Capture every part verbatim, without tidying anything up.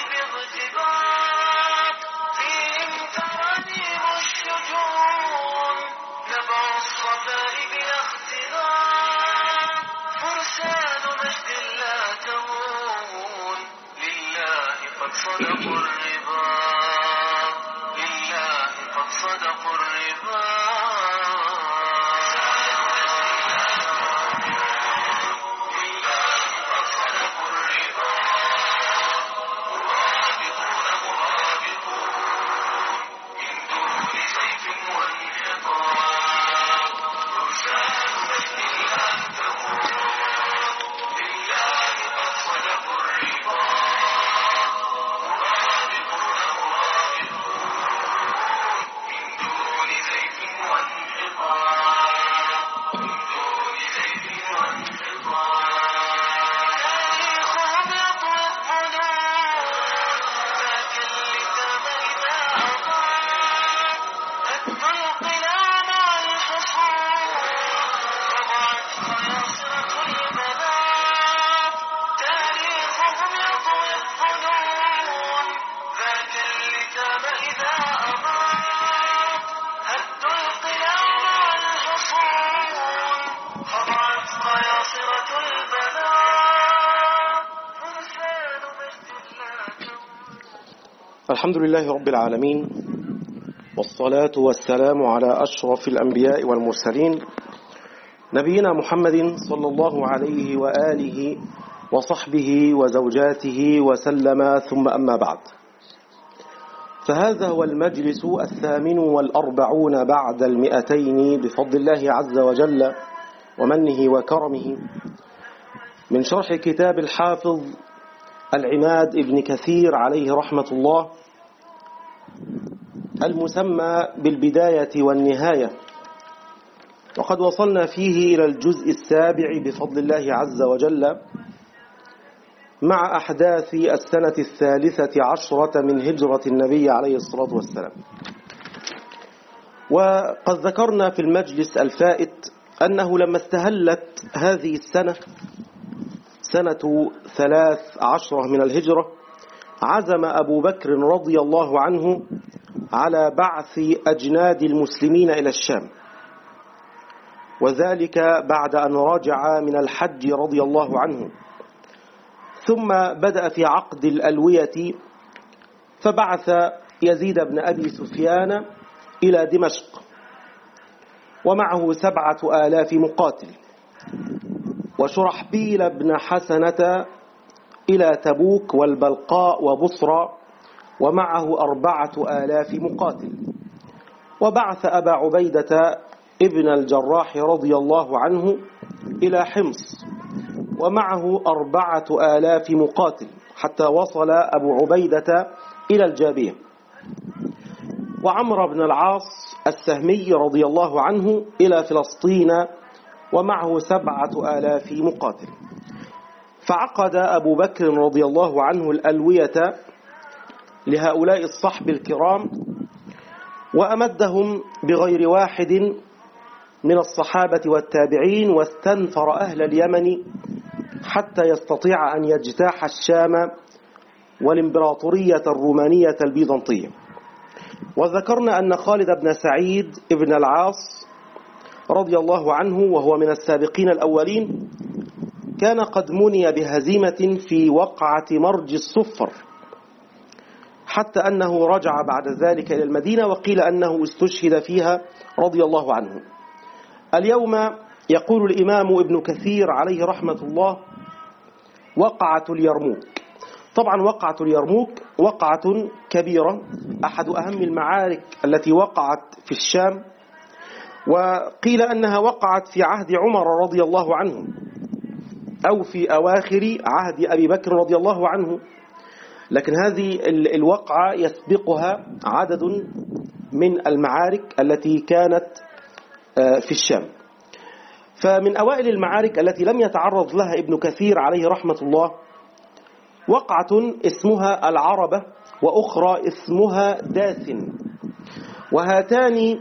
باغتباط فيهم ترانيم الشجون نبع الصفاء بلا اختلاط فرسان مجد لا تهون لله قد صدقوا الرباط لله قد صدقوا الرباط الحمد لله رب العالمين، والصلاة والسلام على أشرف الأنبياء والمرسلين نبينا محمد صلى الله عليه وآله وصحبه وزوجاته وسلم، ثم أما بعد، فهذا هو المجلس الثامن والأربعون بعد المئتين بفضل الله عز وجل ومنه وكرمه من شرح كتاب الحافظ العماد ابن كثير عليه رحمة الله المسمى بالبداية والنهاية، وقد وصلنا فيه إلى الجزء السابع بفضل الله عز وجل مع أحداث السنة الثالثة عشرة من هجرة النبي عليه الصلاة والسلام. وقد ذكرنا في المجلس الفائت أنه لما استهلت هذه السنة سنة ثلاث عشرة من الهجرة عزم أبو بكر رضي الله عنه على بعث أجناد المسلمين إلى الشام، وذلك بعد أن رجع من الحج رضي الله عنه، ثم بدأ في عقد الألوية، فبعث يزيد بن أبي سفيان إلى دمشق ومعه سبعة آلاف مقاتل، وشرحبيل بن حسنة إلى تبوك والبلقاء وبصرى ومعه أربعة آلاف مقاتل، وبعث أبا عبيدة ابن الجراح رضي الله عنه إلى حمص ومعه أربعة آلاف مقاتل حتى وصل أبو عبيدة إلى الجابية، وعمر بن العاص السهمي رضي الله عنه إلى فلسطين ومعه سبعة آلاف مقاتل. فعقد أبو بكر رضي الله عنه الألوية لهؤلاء الصحب الكرام، وأمدهم بغير واحد من الصحابة والتابعين، واستنفر أهل اليمن حتى يستطيع أن يجتاح الشام والإمبراطورية الرومانية البيزنطية. وذكرنا أن خالد بن سعيد ابن العاص رضي الله عنه وهو من السابقين الأولين كان قد مني بهزيمة في وقعة مرج الصفر، حتى أنه رجع بعد ذلك إلى المدينة، وقيل أنه استشهد فيها رضي الله عنه. اليوم يقول الإمام ابن كثير عليه رحمة الله وقعة اليرموك. طبعا وقعة اليرموك وقعة كبيرة، أحد أهم المعارك التي وقعت في الشام، وقيل أنها وقعت في عهد عمر رضي الله عنه أو في أواخر عهد أبي بكر رضي الله عنه، لكن هذه الوقعة يسبقها عدد من المعارك التي كانت في الشام. فمن أوائل المعارك التي لم يتعرض لها ابن كثير عليه رحمة الله وقعة اسمها العربة، وأخرى اسمها داثن، وهاتان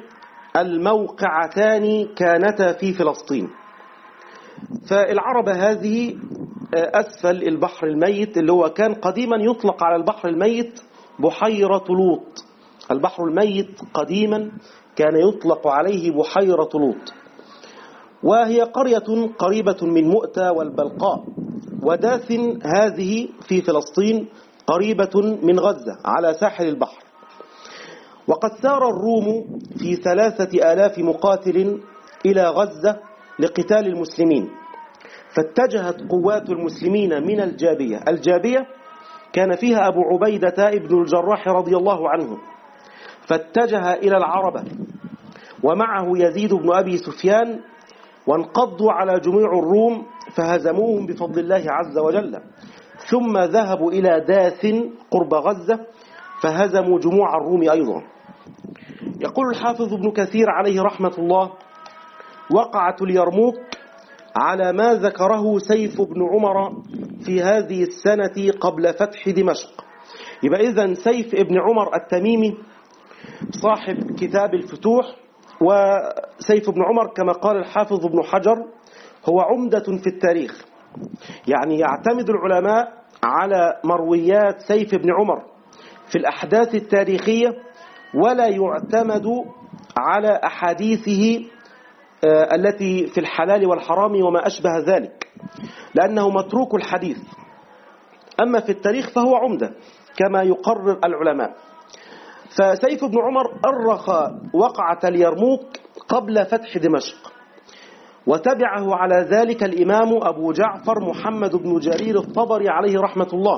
الموقعتان كانتا في فلسطين. فالعربة هذه أسفل البحر الميت، اللي هو كان قديما يطلق على البحر الميت بحيرة لوط. البحر الميت قديما كان يطلق عليه بحيرة لوط، وهي قرية قريبة من مؤتة والبلقاء، وداثن هذه في فلسطين قريبة من غزة على ساحل البحر. وقد سار الروم في ثلاثة آلاف مقاتل إلى غزة لقتال المسلمين، فاتجهت قوات المسلمين من الجابية. الجابية كان فيها أبو عبيدة ابن الجراح رضي الله عنه، فاتجه إلى العربة ومعه يزيد بن أبي سفيان، وانقضوا على جميع الروم فهزموهم بفضل الله عز وجل، ثم ذهبوا إلى داثن قرب غزة فهزموا جموع الروم أيضا. يقول الحافظ ابن كثير عليه رحمة الله: وقعت اليرموك على ما ذكره سيف بن عمر في هذه السنة قبل فتح دمشق. يبقى إذن سيف ابن عمر التميمي صاحب كتاب الفتوح، وسيف بن عمر كما قال الحافظ ابن حجر هو عمدة في التاريخ، يعني يعتمد العلماء على مرويات سيف بن عمر في الأحداث التاريخية، ولا يعتمد على أحاديثه التي في الحلال والحرام وما أشبه ذلك، لأنه متروك الحديث. أما في التاريخ فهو عمدة كما يقرر العلماء. فسيف بن عمر أرخ وقعة اليرموك قبل فتح دمشق، وتبعه على ذلك الإمام أبو جعفر محمد بن جرير الطبري عليه رحمة الله.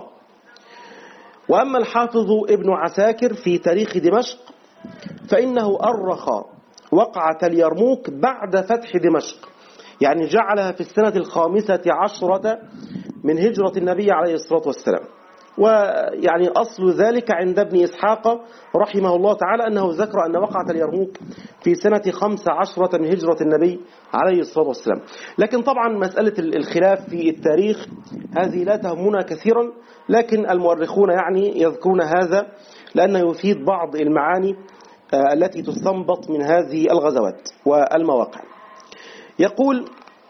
وأما الحافظ ابن عساكر في تاريخ دمشق فإنه أرخ وقعة اليرموك بعد فتح دمشق، يعني جعلها في السنة الخامسة عشرة من هجرة النبي عليه الصلاة والسلام. ويعني أصل ذلك عند ابن إسحاق رحمه الله تعالى أنه ذكر أن وقعة اليرموك في سنة خمس عشرة من هجرة النبي عليه الصلاة والسلام. لكن طبعا مسألة الخلاف في التاريخ هذه لا تهمنا كثيرا، لكن المؤرخون يعني يذكرون هذا لأنه يفيد بعض المعاني التي تستنبط من هذه الغزوات والمواقع. يقول: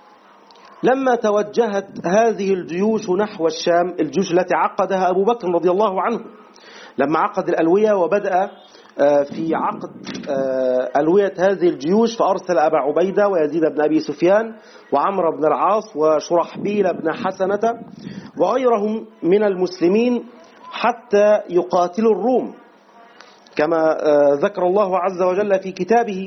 لما توجهت هذه الجيوش نحو الشام، الجيوش التي عقدها أبو بكر رضي الله عنه لما عقد الألوية وبدأ في عقد ألوية هذه الجيوش، فأرسل أبا عبيدة ويزيد بن أبي سفيان وعمر بن العاص وشرحبيل بن حسنة وغيرهم من المسلمين حتى يقاتلوا الروم كما ذكر الله عز وجل في كتابه.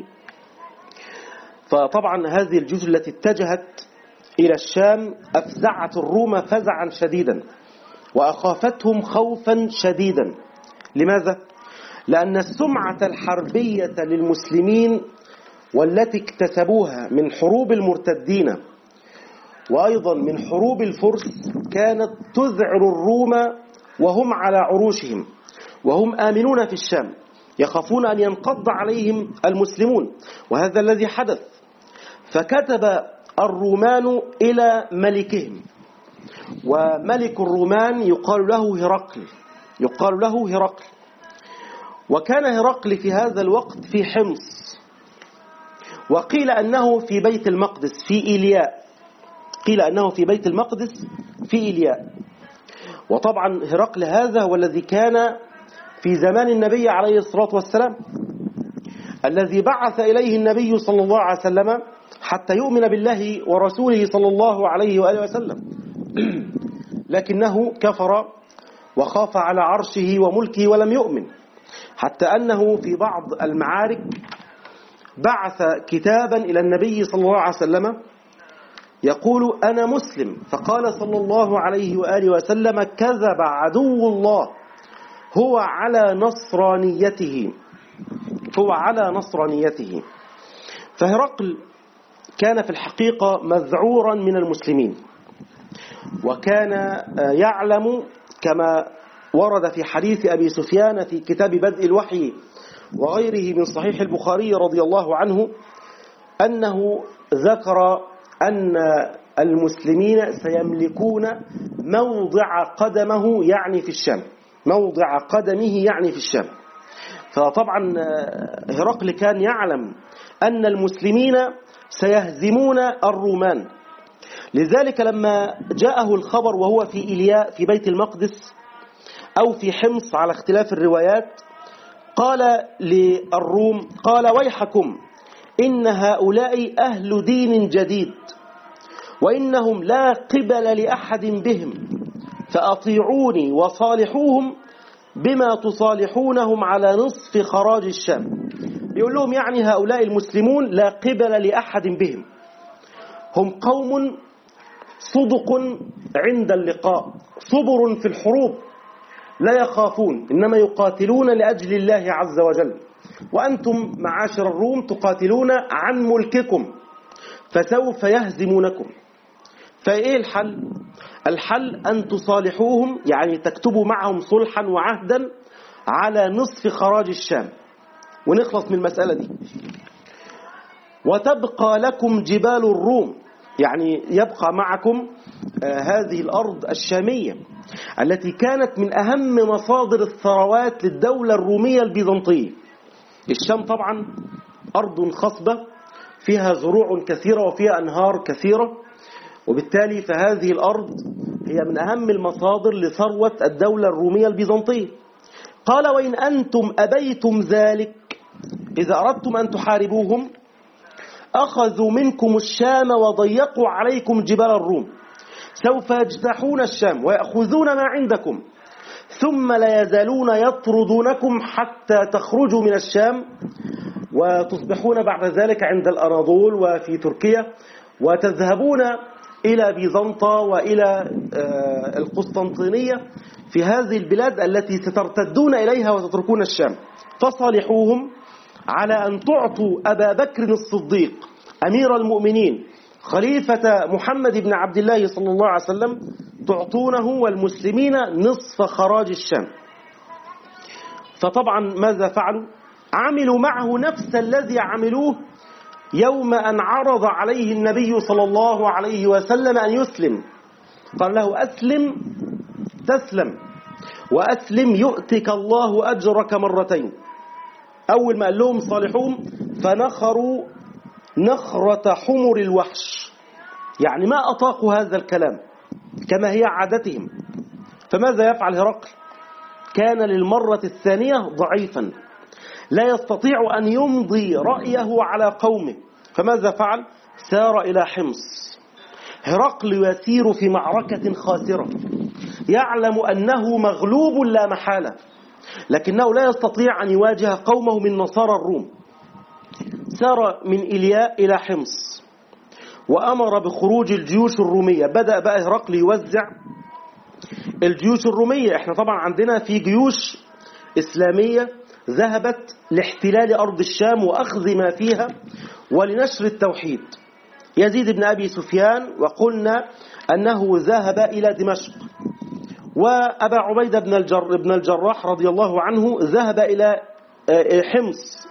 فطبعا هذه الجيوش التي اتجهت إلى الشام أفزعت الروم فزعا شديدا وأخافتهم خوفا شديدا. لماذا؟ لأن السمعة الحربية للمسلمين والتي اكتسبوها من حروب المرتدين وأيضا من حروب الفرس كانت تذعر الروم وهم على عروشهم وهم آمنون في الشام، يخافون أن ينقض عليهم المسلمون، وهذا الذي حدث. فكتب الرومان إلى ملكهم، وملك الرومان يقال له هرقل يقال له هرقل وكان هرقل في هذا الوقت في حمص، وقيل أنه في بيت المقدس في إيلياء قيل أنه في بيت المقدس في إيلياء. وطبعا هرقل هذا هو الذي كان في زمان النبي عليه الصلاة والسلام، الذي بعث إليه النبي صلى الله عليه وسلم حتى يؤمن بالله ورسوله صلى الله عليه وآله وسلم، لكنه كفر وخاف على عرشه وملكه ولم يؤمن، حتى أنه في بعض المعارك بعث كتابا إلى النبي صلى الله عليه وسلم يقول: أنا مسلم. فقال صلى الله عليه وآله وسلم: كذب عدو الله، هو على نصرانيته هو على نصرانيته. فهرقل كان في الحقيقة مذعورا من المسلمين، وكان يعلم كما ورد في حديث أبي سفيان في كتاب بدء الوحي وغيره من صحيح البخاري رضي الله عنه أنه ذكر أن المسلمين سيملكون موضع قدمه يعني في الشام موضع قدمه يعني في الشام. فطبعا هرقل كان يعلم أن المسلمين سيهزمون الرومان، لذلك لما جاءه الخبر وهو في إيلياء في بيت المقدس أو في حمص على اختلاف الروايات، قال للروم قال ويحكم إن هؤلاء أهل دين جديد وإنهم لا قبل لأحد بهم، فأطيعوني وصالحوهم بما تصالحونهم على نصف خراج الشام. يقول لهم يعني هؤلاء المسلمون لا قبل لأحد بهم، هم قوم صدق عند اللقاء، صبر في الحروب، لا يخافون، إنما يقاتلون لأجل الله عز وجل، وأنتم معاشر الروم تقاتلون عن ملككم فسوف يهزمونكم. فإيه الحل؟ الحل أن تصالحوهم، يعني تكتبوا معهم صلحا وعهدا على نصف خراج الشام ونخلص من المسألة دي. وتبقى لكم جبال الروم، يعني يبقى معكم آه هذه الأرض الشامية التي كانت من أهم مصادر الثروات للدولة الرومية البيزنطية. الشام طبعا أرض خصبة فيها زروع كثيرة وفيها أنهار كثيرة، وبالتالي فهذه الأرض هي من أهم المصادر لثروة الدولة الرومية البيزنطية. قال وإن أنتم أبيتم ذلك، إذا أردتم أن تحاربوهم أخذوا منكم الشام وضيقوا عليكم جبال الروم، سوف يجتاحون الشام ويأخذون ما عندكم، ثم لا يزالون يطردونكم حتى تخرجوا من الشام وتصبحون بعد ذلك عند الأناضول وفي تركيا، وتذهبون إلى بيزنطة وإلى القسطنطينية في هذه البلاد التي سترتدون إليها وتتركون الشام. فصالحوهم على أن تعطوا أبا بكر الصديق أمير المؤمنين خليفة محمد بن عبد الله صلى الله عليه وسلم، تعطونه والمسلمين نصف خراج الشام. فطبعا ماذا فعلوا؟ عملوا معه نفس الذي عملوه يوم أن عرض عليه النبي صلى الله عليه وسلم أن يسلم. قال له أسلم تسلم، وأسلم يؤتك الله أجرك مرتين. أول ما قال لهم صالحوهم فنخروا نخرة حمر الوحش، يعني ما أطاقوا هذا الكلام كما هي عادتهم. فماذا يفعل هرقل؟ كان للمرة الثانية ضعيفا لا يستطيع أن يمضي رأيه على قومه، فماذا فعل؟ سار إلى حمص. هرقل يسير في معركة خاسرة، يعلم أنه مغلوب لا محالة، لكنه لا يستطيع أن يواجه قومه من نصارى الروم. سار من إيلياء إلى حمص وأمر بخروج الجيوش الرومية. بدأ بقى هرقل يوزع الجيوش الرومية. احنا طبعا عندنا في جيوش إسلامية ذهبت لاحتلال أرض الشام وأخذ ما فيها ولنشر التوحيد. يزيد بن أبي سفيان وقلنا أنه ذهب إلى دمشق، وأبا عبيدة بن الجر بن الجراح رضي الله عنه ذهب إلى حمص،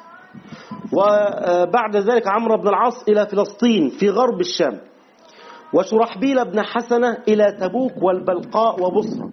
وبعد ذلك عمرو بن العاص إلى فلسطين في غرب الشام، وشرحبيل بن حسنة إلى تبوك والبلقاء وبصرة.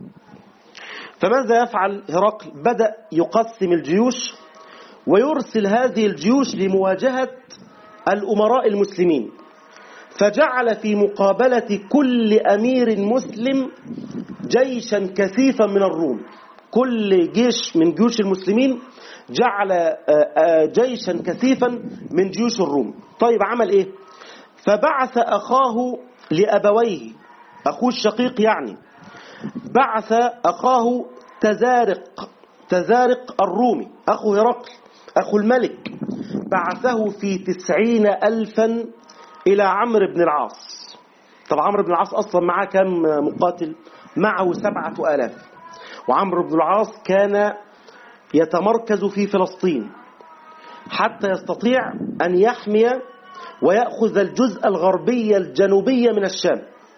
فماذا يفعل هرقل؟ بدأ يقسم الجيوش ويرسل هذه الجيوش لمواجهة الأمراء المسلمين، فجعل في مقابلة كل أمير مسلم جيشا كثيفا من الروم. كل جيش من جيوش المسلمين جعل جيشا كثيفا من جيوش الروم. طيب عمل إيه؟ فبعث أخاه لأبويه، أخوه الشقيق يعني، بعث أخاه تزارق تزارق الرومي أخو هرقل أخو الملك، بعثه في تسعين ألفا إلى عمرو بن العاص. طب عمرو بن العاص أصلا معه كم مقاتل؟ معه سبعة آلاف. وعمرو بن العاص كان يتمركز في فلسطين حتى يستطيع أن يحمي ويأخذ الجزء الغربي الجنوبي من الشام.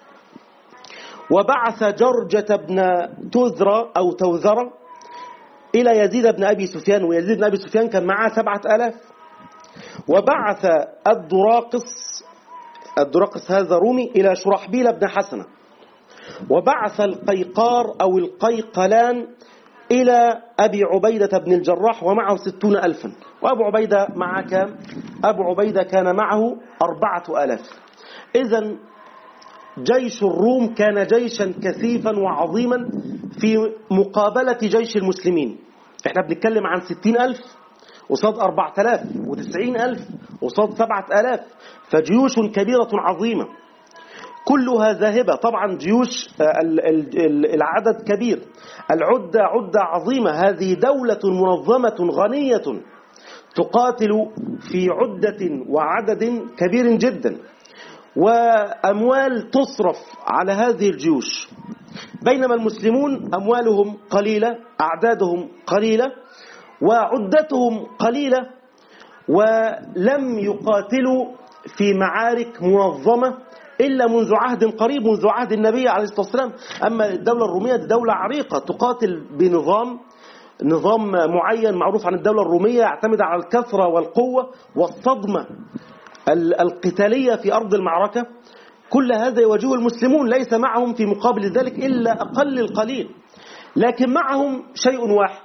وبعث جرجة بن تذرة أو توذرة إلى يزيد بن أبي سفيان، ويزيد بن أبي سفيان كان معه سبعة آلاف. وبعث الدراقس الدراقس هذا رومي إلى شرحبيل بن حسنة. وبعث القيقار أو القيقلان إلى أبي عبيدة بن الجراح ومعه ستون ألفا. وأبو عبيدة معه كام؟ أبو عبيدة كان معه أربعة آلاف. إذن جيش الروم كان جيشا كثيفا وعظيما في مقابلة جيش المسلمين. احنا بنتكلم عن ستين ألف وصاد أربعة آلاف وتسعين ألف وصاد سبعة آلاف، فجيوش كبيرة عظيمة كلها ذاهبة. طبعا جيوش العدد كبير، العدة عدة عظيمة. هذه دولة منظمة غنية تقاتل في عدة وعدد كبير جدا، وأموال تصرف على هذه الجيوش، بينما المسلمون أموالهم قليلة، أعدادهم قليلة، وعدتهم قليلة، ولم يقاتلوا في معارك منظمة إلا منذ عهد قريب، منذ عهد النبي عليه الصلاة والسلام. أما الدولة الرومية دي دولة عريقة تقاتل بنظام نظام معين معروف عن الدولة الرومية، يعتمد على الكثرة والقوة والصدمة القتالية في أرض المعركة. كل هذا يواجهه المسلمون، ليس معهم في مقابل ذلك إلا أقل القليل، لكن معهم شيء واحد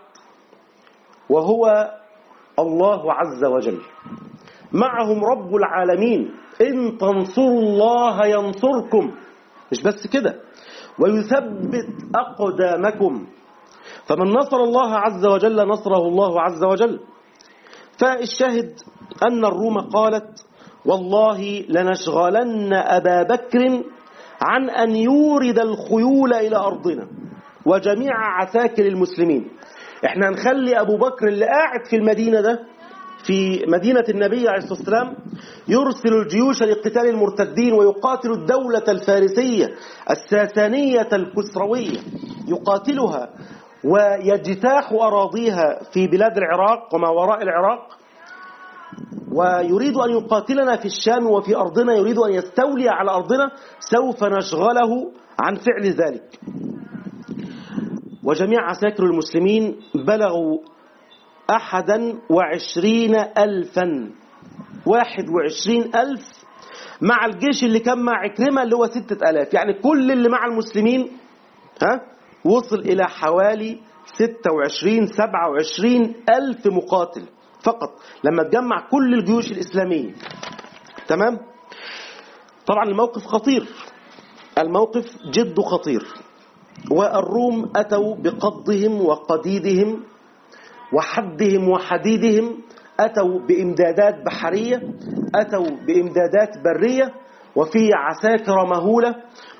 وهو الله عز وجل. معهم رب العالمين، إن تنصروا الله ينصركم. مش بس كده، ويثبت أقدامكم. فمن نصر الله عز وجل نصره الله عز وجل. فالشاهد أن الروم قالت والله لنشغلن أبا بكر عن أن يورد الخيول إلى أرضنا وجميع عساكر المسلمين. احنا هنخلي أبو بكر اللي قاعد في المدينة ده، في مدينة النبي عليه الصلاة والسلام، يرسل الجيوش لقتال المرتدين ويقاتل الدولة الفارسية الساسانية الكسروية، يقاتلها ويجتاح أراضيها في بلاد العراق وما وراء العراق، ويريد أن يقاتلنا في الشام وفي أرضنا، يريد أن يستولي على أرضنا. سوف نشغله عن فعل ذلك. وجميع عساكر المسلمين بلغوا أحدا وعشرين ألفا، واحد وعشرين ألف مع الجيش اللي كان مع عكرمة اللي هو ستة ألاف. يعني كل اللي مع المسلمين ها وصل إلى حوالي ستة وعشرين سبعة وعشرين ألف مقاتل فقط لما تجمع كل الجيوش الإسلامية. تمام. طبعا الموقف خطير، الموقف جد خطير. والروم أتوا بقضهم وقديدهم وحدهم وحديدهم، أتوا بإمدادات بحرية، أتوا بإمدادات برية، وفي عساكر مهولة،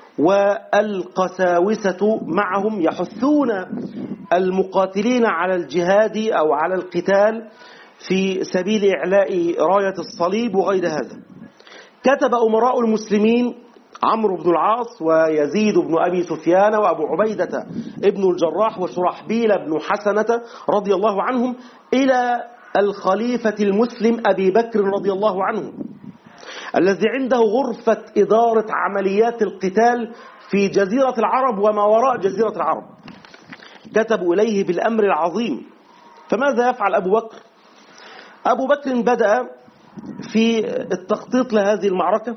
والقساوسة معهم يحثون المقاتلين على الجهاد أو على القتال في سبيل إعلاء راية الصليب وغير هذا. كتب أمراء المسلمين عمرو بن العاص ويزيد بن أبي سفيان وأبو عبيدة ابن الجراح وشرحبيل بن حسنة رضي الله عنهم إلى الخليفة المسلم أبي بكر رضي الله عنه، الذي عنده غرفة إدارة عمليات القتال في جزيرة العرب وما وراء جزيرة العرب. كتبوا إليه بالأمر العظيم. فماذا يفعل أبو بكر؟ أبو بكر بدأ في التخطيط لهذه المعركة.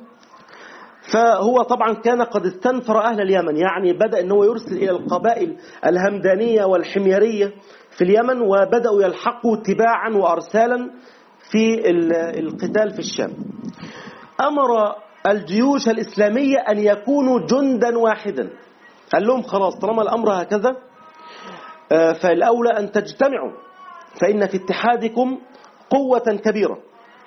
فهو طبعا كان قد استنفر أهل اليمن، يعني بدأ أنه يرسل إلى القبائل الهمدانية والحميرية في اليمن، وبدأوا يلحقوا تباعا وأرسالا في القتال في الشام. أمر الجيوش الإسلامية أن يكونوا جندا واحدا. قال لهم خلاص طالما الأمر هكذا فالأولى أن تجتمعوا، فإن في اتحادكم قوة كبيرة.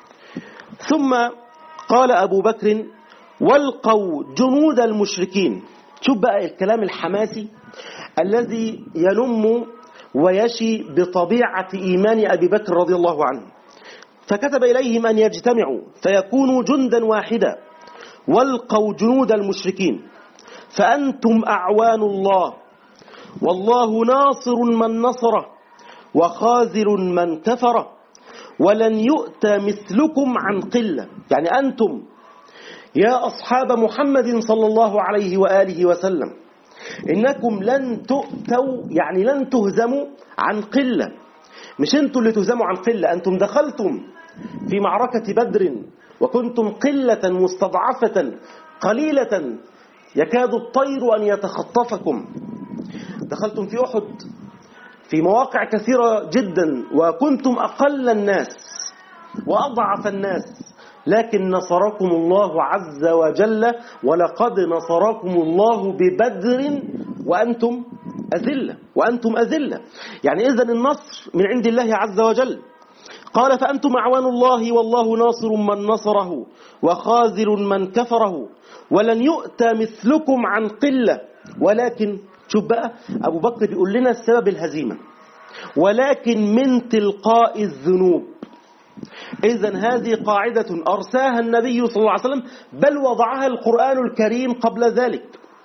ثم قال أبو بكر والقوا جنود المشركين. شوف بقى الكلام الحماسي الذي ينم ويشي بطبيعة إيمان أبي بكر رضي الله عنه. فكتب إليهم أن يجتمعوا فيكونوا جندا واحدا، والقوا جنود المشركين، فأنتم أعوان الله، والله ناصر من نصره وخاذل من كفره، ولن يؤتى مثلكم عن قلة. يعني أنتم يا أصحاب محمد صلى الله عليه وآله وسلم إنكم لن تؤتوا، يعني لن تهزموا عن قلة. مش أنتم اللي تهزموا عن قلة، أنتم دخلتم في معركة بدر وكنتم قلة مستضعفة قليلة يكاد الطير أن يتخطفكم. دخلتم في أحد في مواقع كثيرة جدا وكنتم أقل الناس وأضعف الناس، لكن نصركم الله عز وجل، ولقد نصركم الله ببدر وأنتم أذلة وأنتم أذلة. يعني إذن النصر من عند الله عز وجل. قال فأنتم أعوان الله والله ناصر من نصره وخاذل من كفره ولن يؤتى مثلكم عن قلة. ولكن شوف بقى أبو بكر بيقول لنا السبب الهزيمة، ولكن من تلقاء الذنوب. إذن هذه قاعدة أرساها النبي صلى الله عليه وسلم، بل وضعها القرآن الكريم قبل ذلك،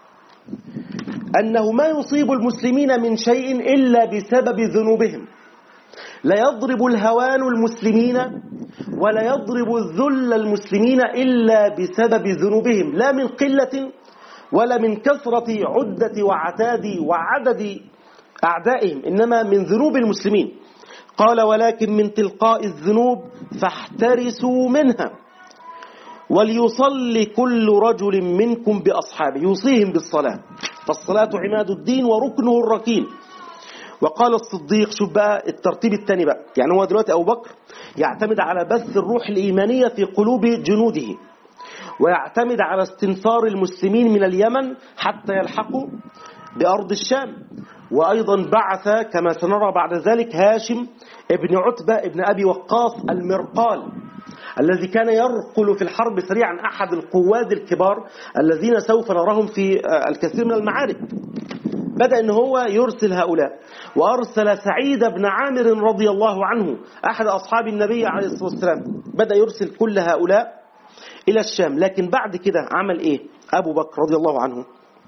أنه ما يصيب المسلمين من شيء إلا بسبب ذنوبهم. لا يضرب الهوان المسلمين ولا يضرب الذل المسلمين إلا بسبب ذنوبهم، لا من قلة ولا من كثرة عدة وعتاد وعدد أعدائهم، إنما من ذنوب المسلمين. قال ولكن من تلقاء الذنوب فاحترسوا منها وليصلي كل رجل منكم بأصحابه، يوصيهم بالصلاة، فالصلاة عماد الدين وركنه الركين. وقال الصديق، شوف بقى الترتيب الثاني بقى، يعني هو دلوقتي أبو بكر يعتمد على بث الروح الإيمانية في قلوب جنوده، ويعتمد على استنفار المسلمين من اليمن حتى يلحقوا بأرض الشام. وأيضا بعث كما سنرى بعد ذلك هاشم ابن عتبة ابن أبي وقاص المرقال، الذي كان يرقل في الحرب سريعا، أحد القواد الكبار الذين سوف نراهم في الكثير من المعارك. بدأ أن هو يرسل هؤلاء، وأرسل سعيد بن عامر رضي الله عنه أحد أصحاب النبي عليه الصلاة والسلام، بدأ يرسل كل هؤلاء إلى الشام. لكن بعد كده عمل إيه أبو بكر رضي الله عنه؟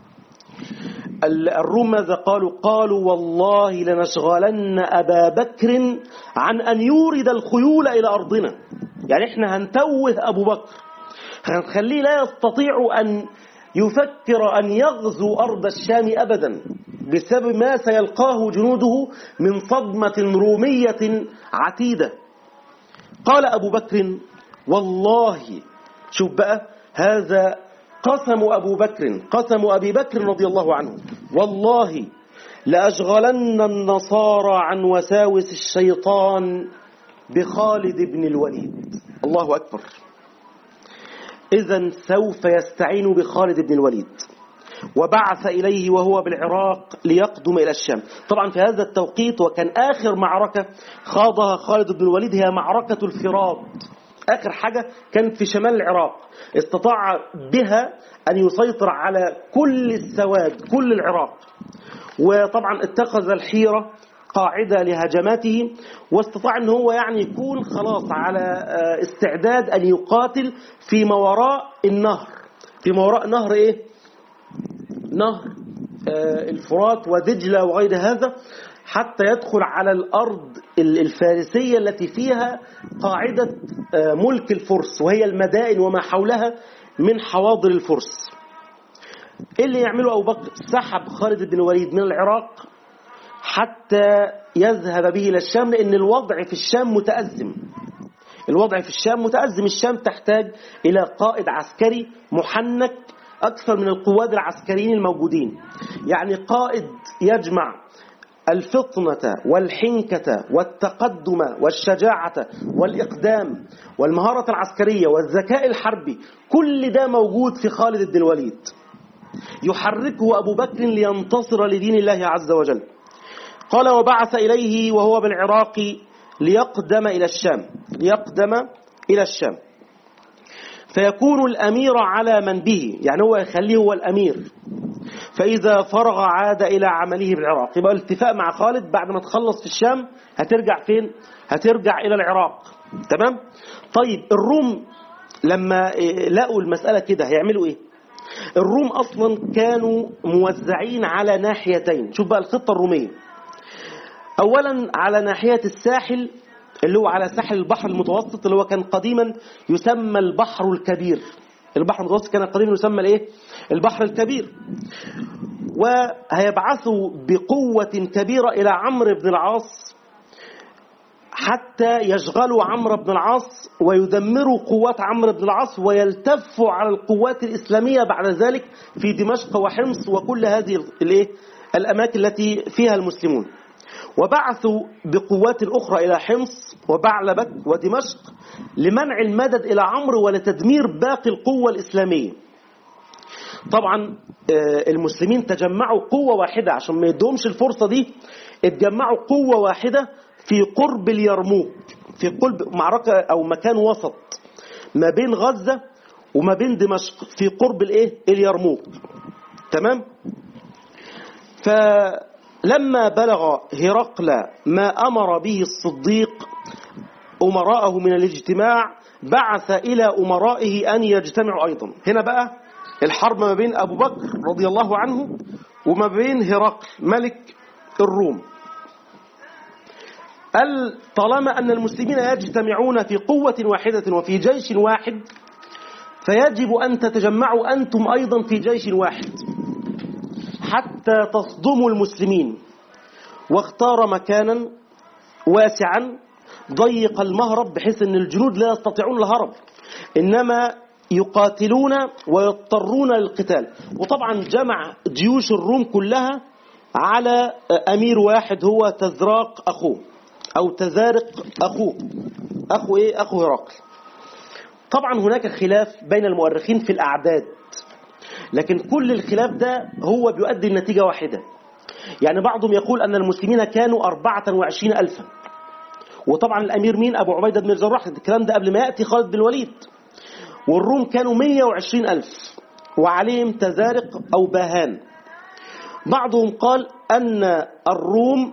الروم ماذا قالوا؟ قالوا والله لنشغلن أبا بكر عن أن يورد الخيول إلى أرضنا، يعني إحنا هنتوه أبو بكر، هنخليه لا يستطيع أن يفكر أن يغزو أرض الشام أبدا بسبب ما سيلقاه جنوده من صدمة رومية عتيدة. قال أبو بكر والله، شوف بقى هذا قسم أبو بكر، قسم أبي بكر رضي الله عنه، والله لأشغلن النصارى عن وساوس الشيطان بخالد بن الوليد. الله أكبر. إذن سوف يستعين بخالد بن الوليد، وبعث إليه وهو بالعراق ليقدم إلى الشام. طبعا في هذا التوقيت وكان آخر معركة خاضها خالد بن الوليد هي معركة الفرات، آخر حاجة كانت في شمال العراق، استطاع بها أن يسيطر على كل السواد كل العراق. وطبعا اتخذ الحيرة قاعدة لهجماته، واستطاع أن هو يعني يكون خلاص على استعداد أن يقاتل في ما وراء النهر، في ما وراء نهر إيه؟ نهر الفرات ودجلة وغير هذا، حتى يدخل على الأرض الفارسية التي فيها قاعدة ملك الفرس، وهي المدائن وما حولها من حواضر الفرس. إيه اللي يعمله أبو بكر؟ سحب خالد بن الوليد من العراق حتى يذهب به إلى الشام، لأن الوضع في الشام متأزم، الوضع في الشام متأزم. الشام تحتاج إلى قائد عسكري محنك أكثر من القواد العسكريين الموجودين، يعني قائد يجمع الفطنة والحنكة والتقدم والشجاعة والإقدام والمهارة العسكرية والذكاء الحربي، كل ده موجود في خالد بن الوليد، يحركه أبو بكر لينتصر لدين الله عز وجل. قال وبعث إليه وهو بالعراق ليقدم إلى الشام، ليقدم إلى الشام فيكون الأمير على من به، يعني هو يخليه هو الأمير، فإذا فرغ عاد إلى عمله بالعراق. يبقى الاتفاق مع خالد بعد ما تخلص في الشام هترجع فين؟ هترجع إلى العراق. تمام؟ طيب الروم لما لقوا المسألة كده هيعملوا إيه؟ الروم أصلا كانوا موزعين على ناحيتين. شوف بقى الخطة الرومية، أولا على ناحية الساحل اللي هو على ساحل البحر المتوسط، اللي هو كان قديما يسمى البحر الكبير. البحر المتوسط كان قديما يسمى الايه؟ البحر الكبير. وهيبعثوا بقوة كبيرة إلى عمرو بن العاص حتى يشغلوا عمرو بن العاص ويدمروا قوات عمرو بن العاص، ويلتفوا على القوات الإسلامية بعد ذلك في دمشق وحمص وكل هذه الايه؟ الأماكن التي فيها المسلمون. وبعثوا بقوات أخرى إلى حمص وبعلبك ودمشق لمنع المدد إلى عمرو ولتدمير باقي القوة الإسلامية. طبعا المسلمين تجمعوا قوة واحدة عشان ما يدومش الفرصة دي، اتجمعوا قوة واحدة في قرب اليرموك، في قلب معركة أو مكان وسط ما بين غزة وما بين دمشق، في قرب الايه اليرموك. تمام. فلما بلغ هرقل ما أمر به الصديق أمراءه من الاجتماع بعث إلى أمرائه أن يجتمعوا أيضا. هنا بقى الحرب ما بين أبو بكر رضي الله عنه وما بين هرقل ملك الروم. قال طالما أن المسلمين يجتمعون في قوة واحدة وفي جيش واحد فيجب أن تتجمعوا أنتم أيضا في جيش واحد حتى تصدموا المسلمين. واختار مكانا واسعا ضيق المهرب بحيث أن الجنود لا يستطيعون الهرب، إنما يقاتلون ويضطرون للقتال. وطبعا جمع جيوش الروم كلها على أمير واحد هو تزراق أخوه أو تزارق أخوه أخو إيه أخو هرقل. طبعا هناك خلاف بين المؤرخين في الأعداد، لكن كل الخلاف ده هو بيؤدي النتيجة واحدة. يعني بعضهم يقول أن المسلمين كانوا أربعة وعشرين ألفا، وطبعا الأمير مين؟ أبو عبيدة بن الجراح، الكلام ده قبل ما يأتي خالد بن الوليد. والروم كانوا مئة وعشرين ألف وعليهم تزارق أو باهان. بعضهم قال أن الروم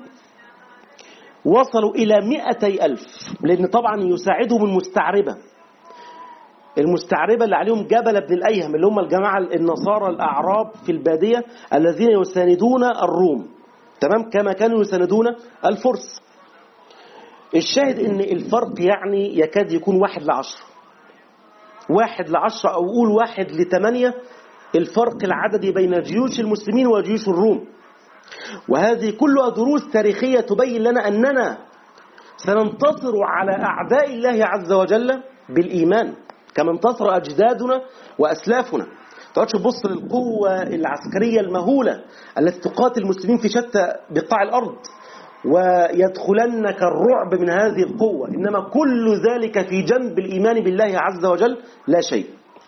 وصلوا إلى مئتي ألف، لأن طبعا يساعدهم المستعربة المستعربة اللي عليهم جبل بن الأيهم، اللي هم الجماعة النصارى الأعراب في البادية الذين يساندون الروم، تمام، كما كانوا يساندون الفرس. الشاهد ان الفرق يعني يكاد يكون واحد لعشرة واحد لعشرة أو أقول واحد لثمانية الفرق العددي بين جيوش المسلمين وجيوش الروم. وهذه كلها دروس تاريخية تبين لنا أننا سننتصر على أعداء الله عز وجل بالإيمان كما انتصر أجدادنا وأسلافنا. تقعدش تبص للقوة العسكرية المهولة التي تقاتل المسلمين في شتى بقاع الأرض ويدخلنك الرعب من هذه القوة، إنما كل ذلك في جنب الإيمان بالله عز وجل لا شيء.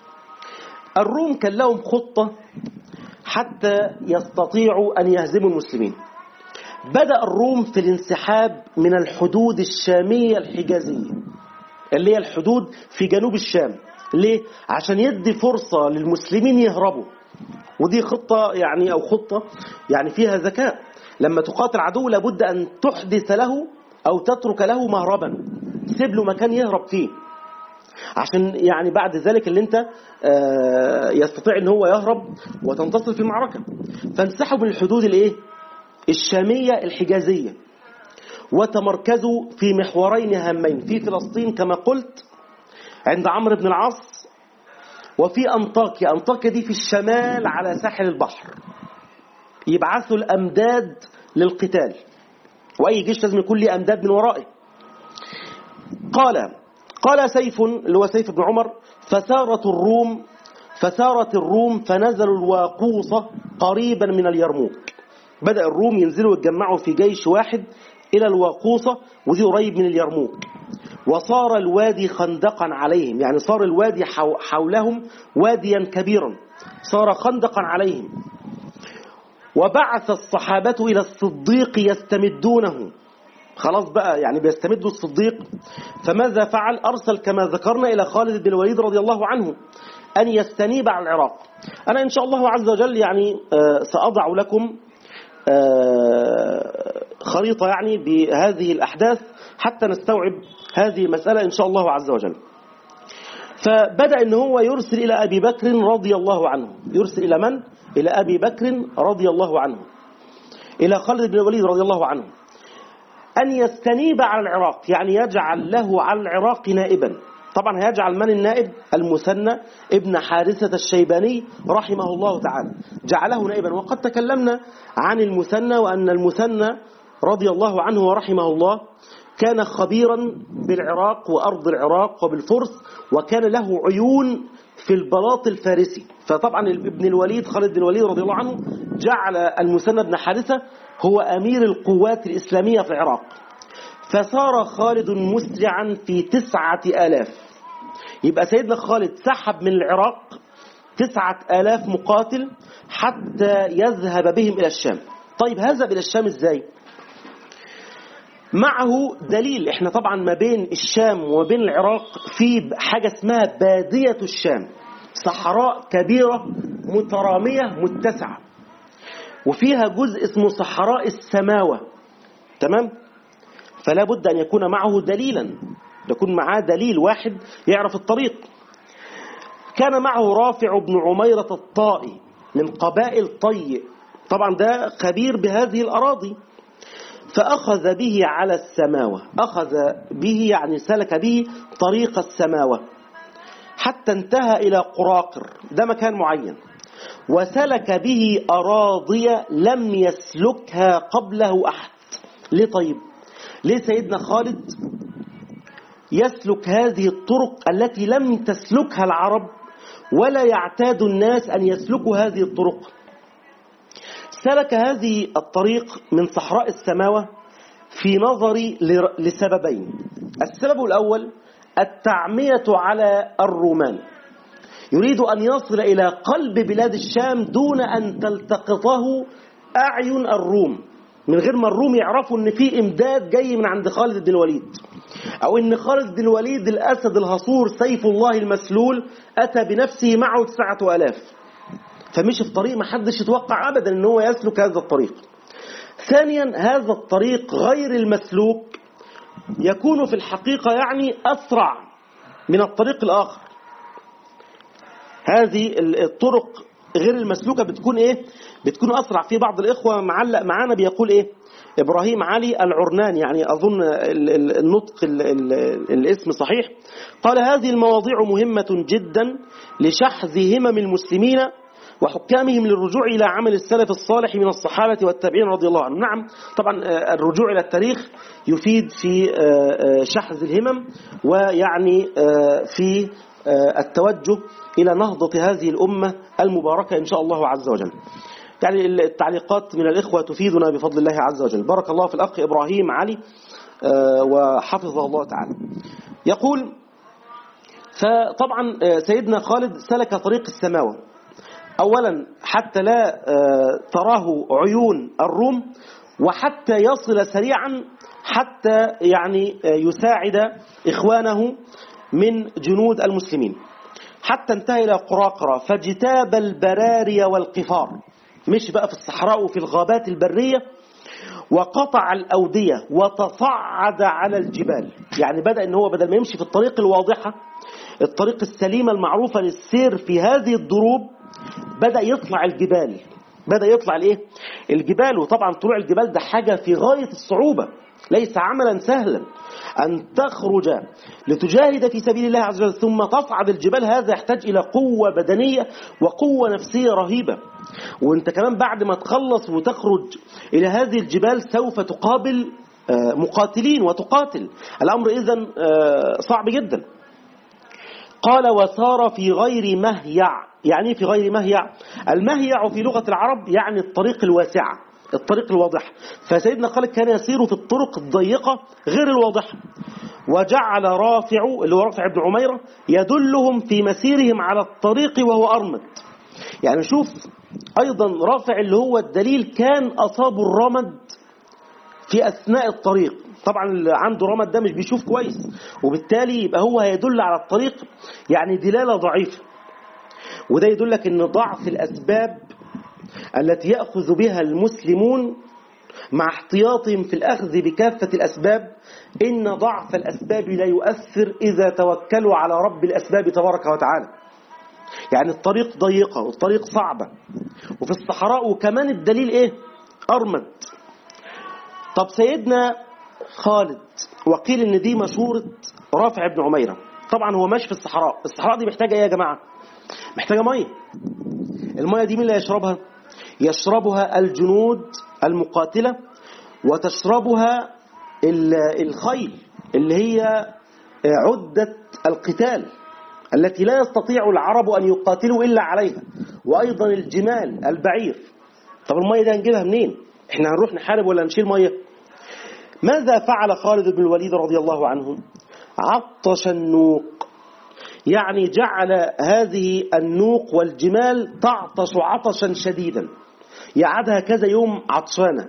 الروم كان لهم خطة حتى يستطيعوا أن يهزموا المسلمين. بدأ الروم في الانسحاب من الحدود الشامية الحجازية اللي هي الحدود في جنوب الشام. ليه؟ عشان يدي فرصة للمسلمين يهربوا، ودي خطة يعني أو خطة يعني فيها ذكاء. لما تقاتل عدو لابد أن تحدث له أو تترك له مهربا، سيب له مكان يهرب فيه عشان يعني بعد ذلك اللي انت يستطيع ان هو يهرب وتنتصر في المعركة. فانسحبوا من الحدود الايه الشامية الحجازية وتمركزوا في محورين هامين، في فلسطين كما قلت عند عمرو بن العاص، وفي أنطاكيا. أنطاكيا دي في الشمال على ساحل البحر. يبعثوا الأمداد للقتال، وأي جيش لازم يكون له أمداد من ورائه. قال قال سيف اللي هو سيف بن عمر فثارت الروم فثارت الروم فنزلوا الواقوصة قريبا من اليرموك. بدأ الروم ينزلوا يتجمعوا في جيش واحد إلى الواقوصة، ودي قريب من اليرموك. وصار الوادي خندقا عليهم، يعني صار الوادي حولهم واديا كبيرا، صار خندقا عليهم. وبعث الصحابة إلى الصديق يستمدونه، خلاص بقى يعني بيستمدوا الصديق. فماذا فعل؟ أرسل كما ذكرنا إلى خالد بن الوليد رضي الله عنه أن يستنيب على العراق. أنا إن شاء الله عز وجل يعني سأضع لكم خريطة يعني بهذه الأحداث حتى نستوعب هذه المسألة إن شاء الله عز وجل. فبدأ إن هو يرسل إلى أبي بكر رضي الله عنه. يرسل إلى من؟ إلى أبي بكر رضي الله عنه، إلى خالد بن الوليد رضي الله عنه، أن يستنيب على العراق، يعني يجعل له على العراق نائبا. طبعا هيجعل من النائب؟ المثنى ابن حارثة الشيباني رحمه الله تعالى، جعله نائبا. وقد تكلمنا عن المثنى وأن المثنى رضي الله عنه ورحمه الله كان خبيرا بالعراق وأرض العراق وبالفرس، وكان له عيون في البلاط الفارسي. فطبعا ابن الوليد خالد بن الوليد رضي الله عنه جعل المثنى بن حارثة هو أمير القوات الإسلامية في العراق. فصار خالد مسرعا في تسعة آلاف. يبقى سيدنا خالد سحب من العراق تسعة آلاف مقاتل حتى يذهب بهم إلى الشام. طيب هذا إلى الشام إزاي؟ معه دليل. احنا طبعا ما بين الشام وما بين العراق في حاجة اسمها بادية الشام، صحراء كبيرة مترامية متسعة، وفيها جزء اسمه صحراء السماوة. تمام؟ فلا بد أن يكون معه دليلا، يكون معاه دليل واحد يعرف الطريق. كان معه رافع بن عميرة الطائي من قبائل طي، طبعا ده خبير بهذه الأراضي. فأخذ به على السماوة، أخذ به يعني سلك به طريق السماوة حتى انتهى إلى قراقر، ده مكان معين، وسلك به أراضي لم يسلكها قبله أحد. ليه طيب؟ ليه سيدنا خالد يسلك هذه الطرق التي لم تسلكها العرب ولا يعتاد الناس أن يسلكوا هذه الطرق؟ سلك هذه الطريق من صحراء السماوة في نظري لسببين. السبب الأول التعمية على الرومان، يريد أن يصل إلى قلب بلاد الشام دون أن تلتقطه أعين الروم، من غير ما الروم يعرفوا أن في إمداد جاي من عند خالد بن الوليد، أو أن خالد بن الوليد الأسد الهصور سيف الله المسلول أتى بنفسه معه تسعة آلاف. فمشي في طريق ما حدش يتوقع أبدا أنه هو يسلك هذا الطريق. ثانيا هذا الطريق غير المسلوك يكون في الحقيقة يعني أسرع من الطريق الآخر. هذه الطرق غير المسلوكة بتكون إيه؟ بتكون أسرع. في بعض الإخوة معلق معانا بيقول إيه؟ إبراهيم علي العرنان، يعني أظن النطق ال ال الاسم صحيح، قال هذه المواضيع مهمة جدا لشحذ همم المسلمين وحكامهم للرجوع إلى عمل السلف الصالح من الصحابة والتابعين رضي الله عنهم. نعم طبعا الرجوع إلى التاريخ يفيد في شحذ الهمم، ويعني في التوجه إلى نهضة هذه الأمة المباركة إن شاء الله عز وجل. يعني التعليقات من الإخوة تفيدنا بفضل الله عز وجل. بارك الله في الأخ إبراهيم علي وحفظه الله تعالى. يقول فطبعا سيدنا خالد سلك طريق السماوة أولا حتى لا تراه عيون الروم، وحتى يصل سريعا حتى يعني يساعد إخوانه من جنود المسلمين، حتى انتهى إلى قراقرة فاجتاب البراري والقفار، مش بقى في الصحراء وفي الغابات البرية، وقطع الأودية وتصعد على الجبال. يعني بدأ إن هو بدل ما يمشي في الطريق الواضحة الطريق السليمة المعروفة للسير في هذه الضروب، بدأ يطلع الجبال، بدأ يطلع الايه الجبال. وطبعا طلوع الجبال ده حاجة في غاية الصعوبة، ليس عملا سهلا أن تخرج لتجاهد في سبيل الله عز وجل ثم تصعد الجبال. هذا يحتاج إلى قوة بدنية وقوة نفسية رهيبة. وانت كمان بعد ما تخلص وتخرج إلى هذه الجبال سوف تقابل مقاتلين وتقاتل، الأمر إذن صعب جدا. قال وسار في غير مهيع. يعني في غير مهيع، المهيع في لغة العرب يعني الطريق الواسعة، الطريق الواضح. فسيدنا خالد كان يسير في الطرق الضيقة غير الواضحة. وجعل رافع اللي هو رافع بن عميرة يدلهم في مسيرهم على الطريق وهو أرمد. يعني شوف أيضا رافع اللي هو الدليل كان أصاب الرمد في أثناء الطريق. طبعا اللي عنده رمد ده مش بيشوف كويس، وبالتالي يبقى هو هيدل على الطريق يعني دلالة ضعيفة. وده يدلك ان ضعف الأسباب التي يأخذ بها المسلمون مع احتياطهم في الأخذ بكافة الأسباب، إن ضعف الأسباب لا يؤثر إذا توكلوا على رب الأسباب تبارك وتعالى. يعني الطريق ضيقة والطريق صعبة وفي الصحراء، وكمان الدليل إيه؟ أرمد. طب سيدنا خالد وقيل إن دي مشورة رافع بن عميرة، طبعا هو ماشي في الصحراء. الصحراء دي محتاجة إيه يا جماعة؟ محتاجة مية. المية دي مين اللي يشربها؟ يشربها الجنود المقاتلة، وتشربها الخيل اللي هي عدة القتال التي لا يستطيع العرب أن يقاتلوا إلا عليها، وأيضا الجمال البعير. طب المية دي هنجيبها منين؟ احنا هنروح نحارب ولا نشيل مية؟ ماذا فعل خالد بن الوليد رضي الله عنه؟ عطش النوق، يعني جعل هذه النوق والجمال تعطش عطشا شديدا، يعدها كذا يوم عطشانة،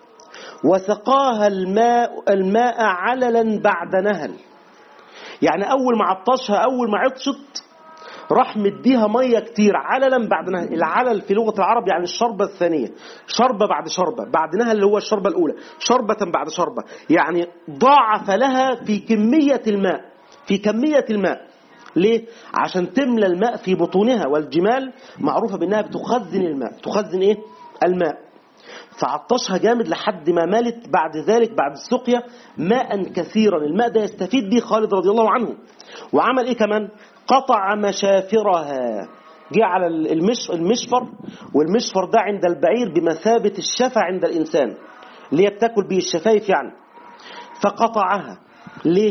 وسقاها الماء, الماء عللا بعد نهل. يعني أول ما عطشها، أول ما عطشت راح مديها مية كتير عللا بعد نهل. العلل في لغة العرب يعني الشربة الثانية، شربة بعد شربة، بعد نهل اللي هو الشربة الأولى، شربة بعد شربة، يعني ضاعف لها في كمية الماء، في كمية الماء. ليه؟ عشان تملى الماء في بطونها، والجمال معروفة بأنها بتخزن الماء، تخزن إيه؟ الماء. فعطشها جامد لحد ما ملت بعد ذلك بعد السقيا ماء كثيرا. الماء ده يستفيد به خالد رضي الله عنه. وعمل إيه كمان؟ قطع مشافرها، جه على المش المشفر، والمشفر ده عند البعير بمثابة الشفا عند الإنسان اللي هي بتاكل به الشفايف يعني. فقطعها. ليه؟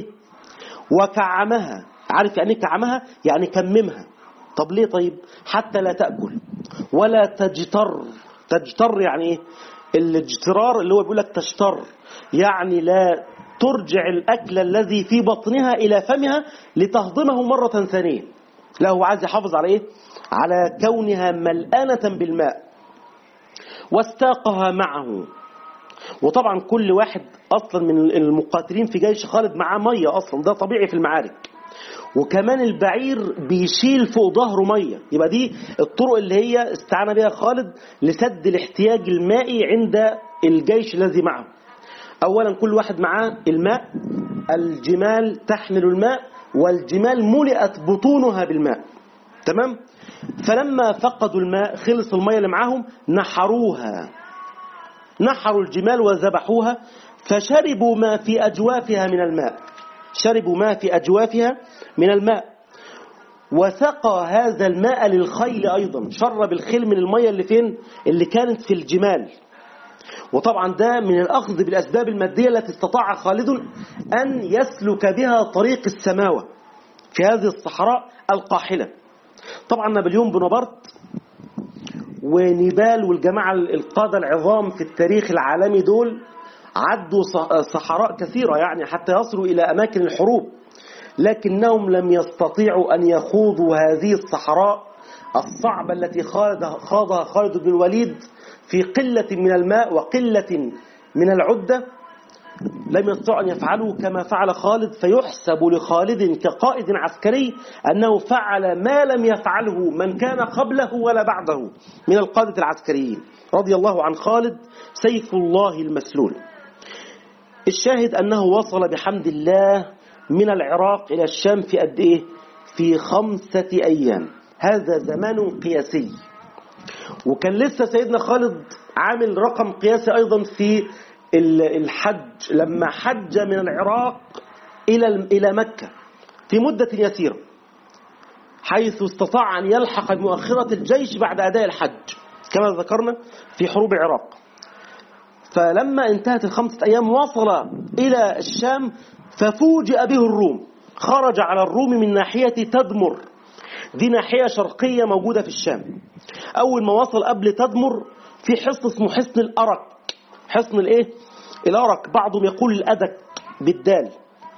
وكعمها. عارف يعني كعمها؟ يعني كممها. طب ليه؟ طيب حتى لا تأكل ولا تجتر. تجتر يعني ايه؟ الاجترار اللي هو بيقول لك تشتر، يعني لا ترجع الأكل الذي في بطنها إلى فمها لتهضمه مرة ثانية. لا، هو عايز يحافظ على ايه؟ على كونها ملآنة بالماء. واستاقها معه. وطبعا كل واحد أصلا من المقاتلين في جيش خالد معاه مية أصلا، ده طبيعي في المعارك. وكمان البعير بيشيل فوق ظهره مية. يبقى دي الطرق اللي هي استعان بها خالد لسد الاحتياج المائي عند الجيش الذي معه. أولا كل واحد معاه الماء، الجمال تحمل الماء، والجمال ملئت بطونها بالماء. تمام؟ فلما فقدوا الماء، خلص المية اللي معاهم، نحروها، نحروا الجمال وذبحوها، فشربوا ما في أجوافها من الماء، شربوا ما في أجوافها من الماء. وسقى هذا الماء للخيل أيضا، شرب الخيل من المية اللي فين؟ اللي كانت في الجمال. وطبعا ده من الأخذ بالأسباب المادية التي استطاع خالد أن يسلك بها طريق السماوة في هذه الصحراء القاحلة. طبعا نابليون بونابرت ونيبال والجماعة القادة العظام في التاريخ العالمي دول عدوا صحراء كثيرة يعني حتى يصلوا إلى أماكن الحروب، لكنهم لم يستطيعوا أن يخوضوا هذه الصحراء الصعبة التي خاضها خالد بن الوليد في قلة من الماء وقلة من العدة. لم يستطيعوا أن يفعلوا كما فعل خالد. فيحسب لخالد كقائد عسكري أنه فعل ما لم يفعله من كان قبله ولا بعده من القادة العسكريين. رضي الله عن خالد سيف الله المسلول. الشاهد أنه وصل بحمد الله من العراق إلى الشام في قد إيه؟ في خمسة أيام. هذا زمان قياسي. وكان لسه سيدنا خالد عامل رقم قياسي أيضا في الحج، لما حج من العراق إلى إلى مكة في مدة يسيرة، حيث استطاع أن يلحق بمؤخرة الجيش بعد أداء الحج كما ذكرنا في حروب العراق. فلما انتهت الخمسة أيام وصل إلى الشام، ففوجئ به الروم. خرج على الروم من ناحية تدمر، دي ناحية شرقية موجودة في الشام. أول ما وصل قبل تدمر في حصن اسمه حصن الأرك. حصن الإيه؟ الأرك، بعضهم يقول الأدك بالدال.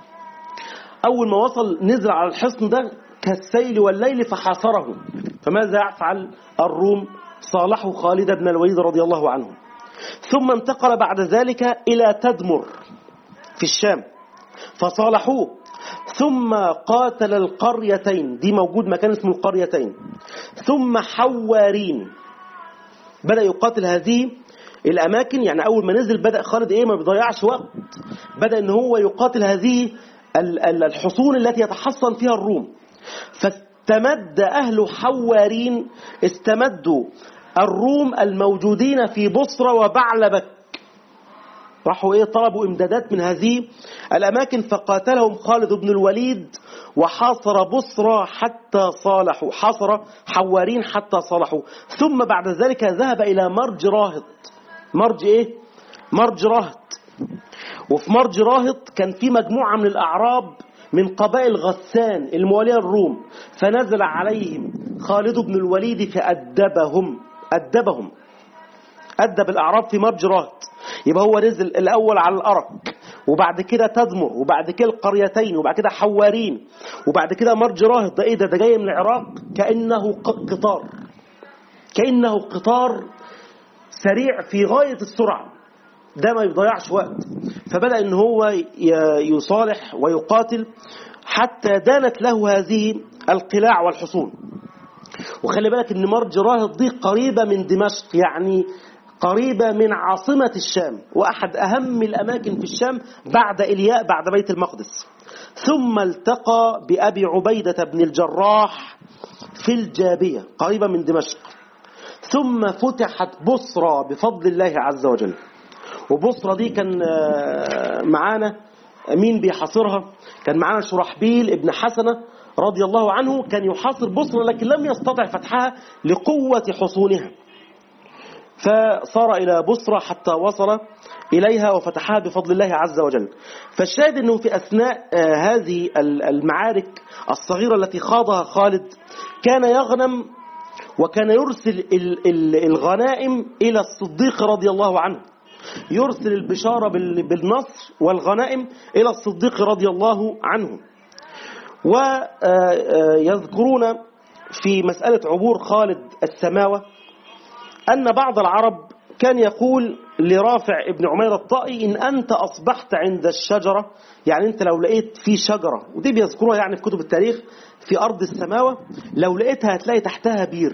أول ما وصل نزل على الحصن ده كالسيل والليل فحاصره. فماذا يفعل الروم؟ صالحوا خالد بن الوليد رضي الله عنه. ثم انتقل بعد ذلك إلى تدمر في الشام فصالحوه. ثم قاتل القريتين، دي موجود مكان اسمه القريتين. ثم حوارين، بدأ يقاتل هذه الأماكن. يعني أول ما نزل بدأ خالد إيه؟ ما بيضيعش وقت، بدأ إن هو يقاتل هذه الحصون التي يتحصن فيها الروم. فاستمد أهل حوارين، استمدوا الروم الموجودين في بصرة وبعلبك، راحوا إيه؟ طلبوا إمدادات من هذه الأماكن. فقاتلهم خالد بن الوليد وحاصر بصرة حتى صالحوا، حاصر حوارين حتى صالحوا. ثم بعد ذلك ذهب إلى مرج راهط. مرج إيه؟ مرج راهط. وفي مرج راهط كان في مجموعة من الأعراب من قبائل غسان الموالية الروم، فنزل عليهم خالد بن الوليد فأدبهم. أدبهم أدب الأعراب في مرج راهط. يبقى هو نزل الأول على الأرك، وبعد كده تدمر، وبعد كده القريتين، وبعد كده حوارين، وبعد كده مرج راهط. ده إيه ده؟ ده جاي من العراق كأنه قطار، كأنه قطار سريع في غاية السرعة، ده ما يضيعش وقت. فبدأ إن هو يصالح ويقاتل حتى دانت له هذه القلاع والحصون. وخلي بالك إن مرج راهط دي قريبة من دمشق، يعني قريبة من عاصمة الشام، وأحد أهم الأماكن في الشام بعد إلياء، بعد بيت المقدس. ثم التقى بأبي عبيدة بن الجراح في الجابية قريبة من دمشق. ثم فتحت بصرى بفضل الله عز وجل. وبصرى دي كان معانا مين بيحاصرها؟ كان معانا شرحبيل ابن حسنة رضي الله عنه، كان يحاصر بصرى لكن لم يستطع فتحها لقوة حصونها، فصار إلى بصرى حتى وصل إليها وفتحها بفضل الله عز وجل. فالشاهد أنه في أثناء هذه المعارك الصغيرة التي خاضها خالد كان يغنم، وكان يرسل الغنائم إلى الصديق رضي الله عنه، يرسل البشارة بالنصر والغنائم إلى الصديق رضي الله عنه. ويذكرون في مسألة عبور خالد السماوة أن بعض العرب كان يقول لرافع ابن عمير الطائي: إن أنت أصبحت عند الشجرة، يعني أنت لو لقيت في شجرة، ودي بيذكروها يعني في كتب التاريخ، في أرض السماوة، لو لقيتها هتلاقي تحتها بير،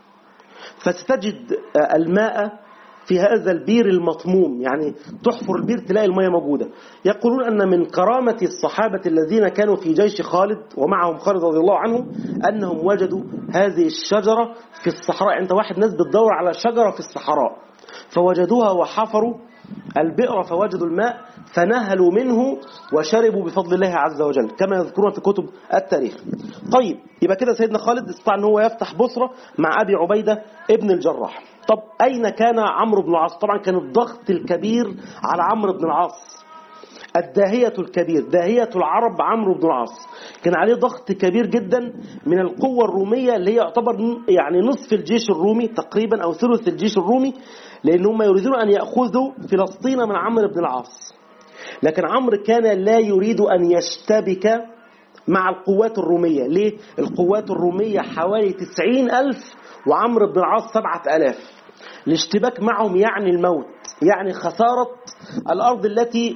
فستجد الماء في هذا البير المطموم، يعني تحفر البير تلاقي الماء موجودة. يقولون أن من كرامة الصحابة الذين كانوا في جيش خالد ومعهم خالد رضي الله عنه أنهم وجدوا هذه الشجرة في الصحراء. أنت واحد ناس بتدور على شجرة في الصحراء، فوجدوها وحفروا البئر فوجدوا الماء فنهلوا منه وشربوا بفضل الله عز وجل كما يذكرون في كتب التاريخ. طيب، يبقى كده سيدنا خالد استطاع أن هو يفتح بصرة مع أبي عبيدة ابن الجراح. طب أين كان عمرو بن العاص؟ طبعا كان الضغط الكبير على عمرو بن العاص، الداهية الكبير، داهية العرب عمرو بن العاص، كان عليه ضغط كبير جدا من القوة الرومية اللي هي يعتبر يعني نصف الجيش الرومي تقريبا أو ثلث الجيش الرومي، لأنهم يريدون أن يأخذوا فلسطين من عمرو بن العاص. لكن عمرو كان لا يريد أن يشتبك مع القوات الرومية. ليه؟ القوات الرومية حوالي تسعين ألف وعمرو بن العاص سبعة ألاف. الاشتباك معهم يعني الموت، يعني خسارة الأرض التي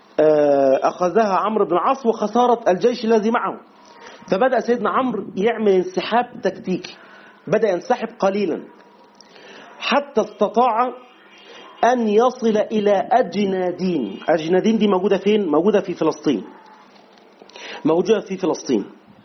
أخذها عمرو بن العاص وخسارة الجيش الذي معه. فبدأ سيدنا عمرو يعمل انسحاب تكتيكي، بدأ ينسحب قليلا حتى استطاع أن يصل إلى أجنادين. أجنادين دي موجودة فين؟ موجودة في فلسطين، موجودة في فلسطين.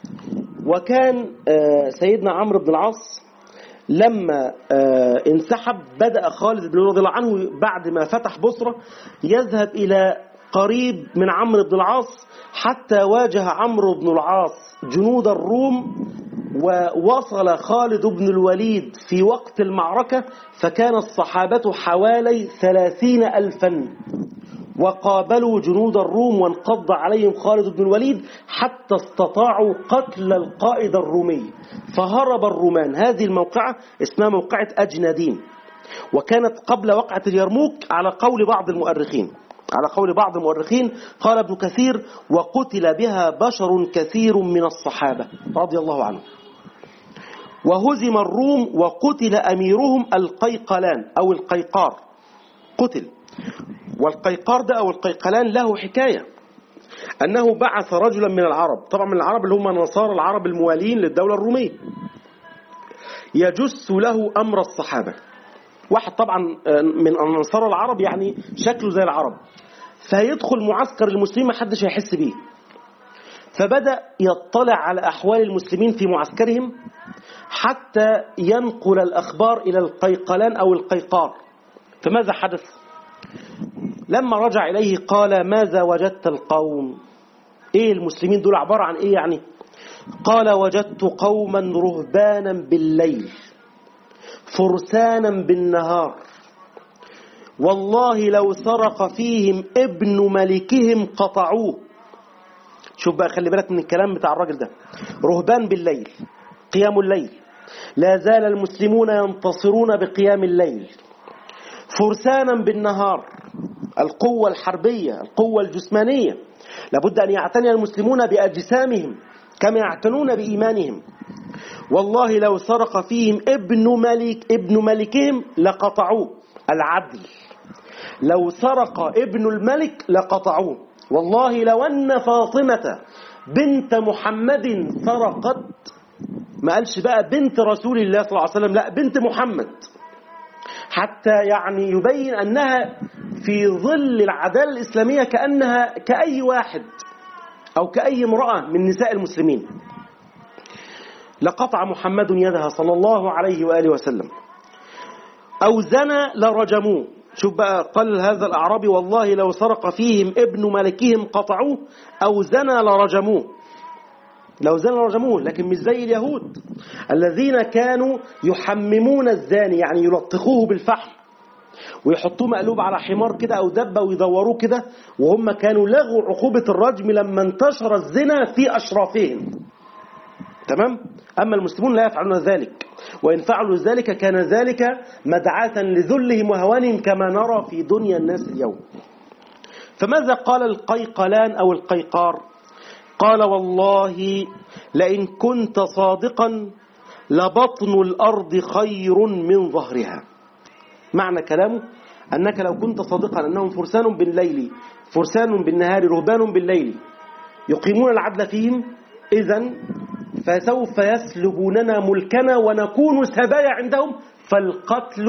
وكان سيدنا عمرو بن العاص لما انسحب بدأ خالد بن رضي الله عنه بعد ما فتح بصرة يذهب إلى قريب من عمرو بن العاص حتى واجه عمرو بن العاص جنود الروم، ووصل خالد بن الوليد في وقت المعركة فكان الصحابة حوالي ثلاثين ألفا، وقابلوا جنود الروم وانقض عليهم خالد بن الوليد حتى استطاعوا قتل القائد الرومي، فهرب الرومان. هذه الموقعة اسمها موقعة أجنادين، وكانت قبل وقعة اليرموك على قول بعض المؤرخين. على قول بعض المؤرخين قال ابن كثير: وقتل بها بشر كثير من الصحابة رضي الله عنهم. وهزم الروم وقتل أميرهم القيقلان أو القيقار، قتل. والقيقار ده أو القيقلان له حكاية، أنه بعث رجلا من العرب، طبعا من العرب اللي هم نصارى العرب الموالين للدولة الرومية، يجس له أمر الصحابة. واحد طبعا من أنصار العرب يعني شكله زي العرب، فيدخل معسكر المسلمين ما حدش هيحس بيه. فبدأ يطلع على أحوال المسلمين في معسكرهم حتى ينقل الأخبار إلى القيقلان أو القيقار. فماذا حدث؟ لما رجع إليه قال: ماذا وجدت القوم؟ إيه المسلمين دول عبارة عن إيه يعني؟ قال: وجدت قوما رهبانا بالليل فرسانا بالنهار، والله لو سرق فيهم ابن ملكهم قطعوه. شوف بقى، خلي بالك من الكلام بتاع الراجل ده. رهبان بالليل، قيام الليل، لا زال المسلمون ينتصرون بقيام الليل، فرسانا بالنهار، القوة الحربية، القوة الجسمانية. لابد أن يعتني المسلمون بأجسامهم كما يعتنون بإيمانهم. والله لو سرق فيهم ابن ملك ابن ملكهم لقطعوه، العدل. لو سرق ابن الملك لقطعوه. والله لو أن فاطمة بنت محمد سرقت، ما قالش بقى بنت رسول الله صلى الله عليه وسلم، لا بنت محمد، حتى يعني يبين أنها في ظل العدالة الإسلامية كأنها كأي واحد أو كأي امرأة من نساء المسلمين، لقطع محمد يدها صلى الله عليه وآله وسلم. أو زنى لرجموه. شوف بقى، قال هذا الأعرابي والله لو سرق فيهم ابن ملكهم قطعوه، أو زنى لرجموه. لو زنى لرجموه، لكن مش زي اليهود الذين كانوا يحممون الزاني، يعني يلطخوه بالفحم ويحطوه مقلوب على حمار كده أو دبة ويدوروه كده، وهم كانوا لغوا عقوبة الرجم لما انتشر الزنا في أشرافهم. تمام؟ أما المسلمون لا يفعلون ذلك، وإن فعلوا ذلك كان ذلك مدعاة لذلهم وهوانهم كما نرى في دنيا الناس اليوم. فماذا قال القيقلان أو القيقار؟ قال والله لئن كنت صادقا لبطن الأرض خير من ظهرها. معنى كلامه أنك لو كنت صادقا أنهم فرسان بالليل فرسان بالنهار رهبان بالليل يقيمون العدل فيهم، إذن فسوف يسلبوننا ملكنا ونكون سبايا عندهم، فالقتل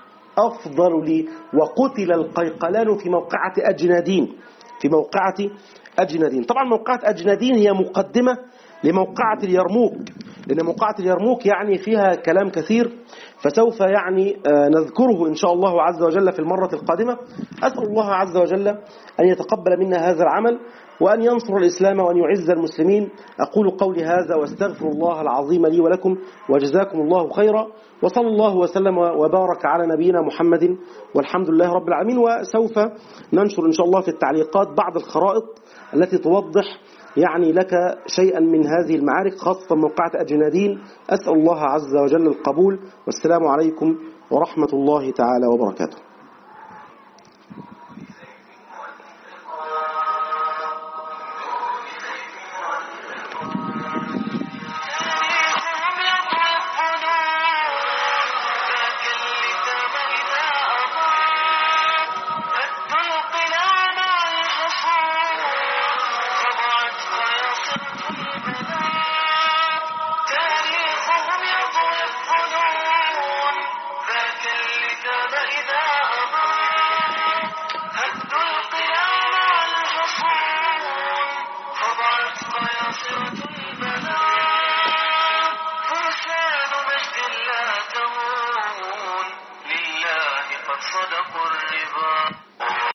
أفضل لي. وقتل القيقلان في موقعة أجنادين في موقعة أجنادين. طبعا موقعة أجنادين هي مقدمة لموقعة اليرموك، لأن موقعة اليرموك يعني فيها كلام كثير، فسوف يعني نذكره إن شاء الله عز وجل في المرة القادمة. أسأل الله عز وجل أن يتقبل منا هذا العمل، وأن ينصر الإسلام وأن يعز المسلمين. أقول قولي هذا واستغفر الله العظيم لي ولكم، وجزاكم الله خيرا، وصلى الله وسلم وبارك على نبينا محمد، والحمد لله رب العالمين. وسوف ننشر إن شاء الله في التعليقات بعض الخرائط التي توضح يعني لك شيئا من هذه المعارك، خاصة موقعة أجنادين. أسأل الله عز وجل القبول، والسلام عليكم ورحمة الله تعالى وبركاته. صدقوا الربا.